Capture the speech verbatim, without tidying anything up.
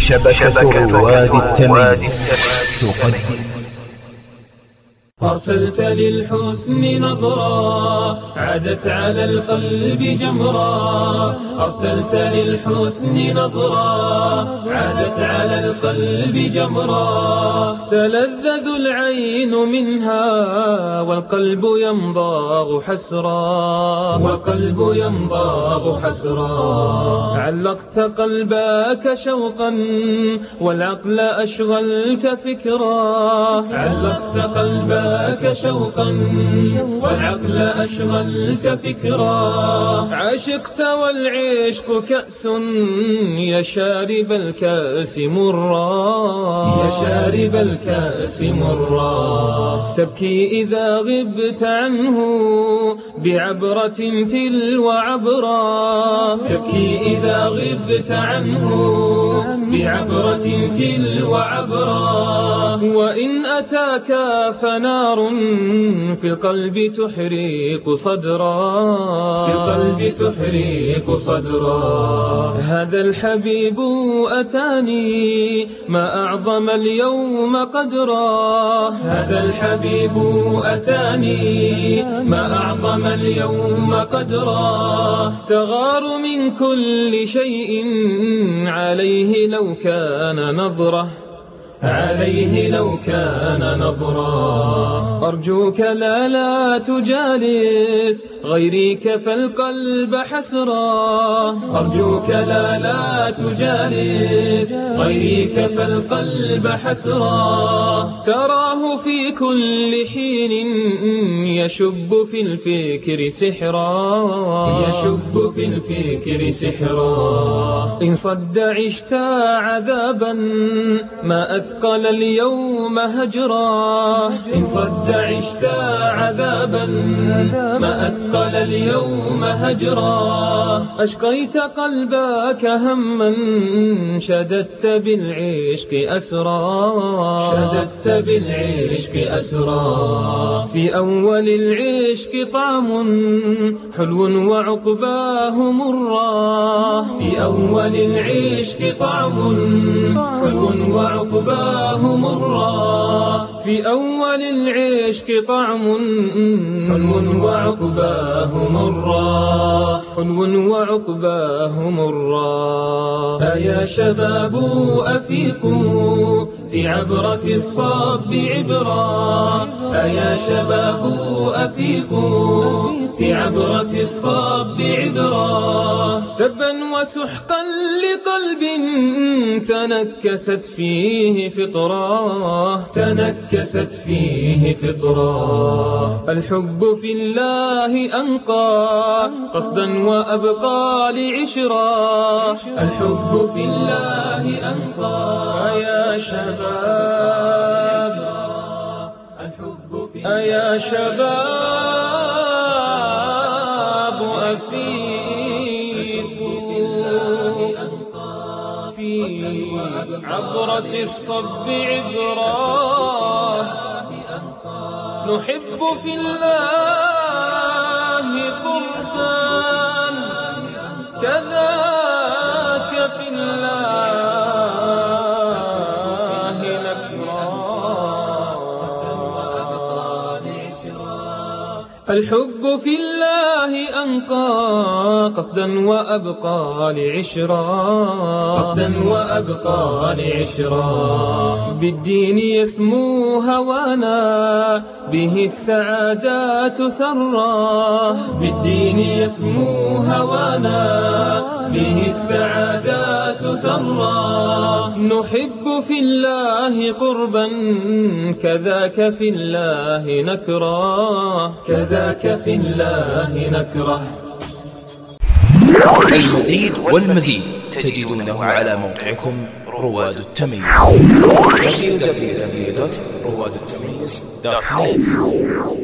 شبكة رواد التمييز تقدم. أرسلت للحسن نظرا عادت على القلب جمرا، أرسلت للحسن نظرا عادت على القلب جمرا، تلذذ العين منها والقلب ينضاغ حسرا، والقلب ينضاغ حسرا. علقت قلبك شوقا والعقل أشغلت فكرا، علقت قلبك ذاك شوقا والعقل أشغلت فكرا. عشقت والعشق كأس يا شارب الكأس مرا، يا شارب الكأس مرا. تبكي إذا غبت عنه بعبرة تلو عبرا، تبكي إذا غبت عنه بعبرة تلو عبرا. وإن أتاك فنار في القلب تحرق صدرا، في القلب تحرق صدرا. هذا الحبيب أتاني ما أعظم اليوم قدرا، هذا الحبيب أتاني ما أعظم اليوم قدرا. تغار من كل شيء عليه لو كان نظرة، عليه لو كان نظرا. أرجوك لا لا تجالس غيريك فالقلب حسرا، أرجوك لا لا تجالس غيريك فالقلب حسرا. تراه في كل حين يشب في الفكر سحرا، يشب في الفكر سحرا. إن صد عشت عذابا ما أثقل اليوم هجرا، إن صد عشت عذابا ما أثقل اليوم هجرا. أشقيت قلبك هما شددت بالعشق أسرا، شددت بالعشق أسرا. في أول العشق طعم حلو وعقباه مرا، في أول العشق طعم حلو وعقباه مرا. في أول العشق طعم حلو وعقباه مرا، حلو وعقباه مرا. أيا شباب أفيقوا في عبرة الصب عبرا، أيا شباب أفيقوا في عبرة الصب عبرا. تبا وسحقا لقلب تنكست فيه فطرا، تنكست فيه فطرا. الحب في الله أنقى قصدا وأبقى لعشرا، الحب في الله أنقى. يا شباب أيا شباب أفيقوا في عبرة الصب عبرا. نحب في الله قربان كذاك في الله نكرا. الحب في الله أنقى قصدا وأبقى لعشرا، قصدا وأبقى لعشرا. بالدين يسمو هوانا به السعادات ثرا، بالدين يسمو هوانا به السعادات ثرا. نحب في الله قربا كذاك في الله نكرا، كذاك في الله نكره. المزيد والمزيد تجدونه على موقعكم رواد التمييز دبليو دبليو دبليو دوت رواد التمييز دوت نت.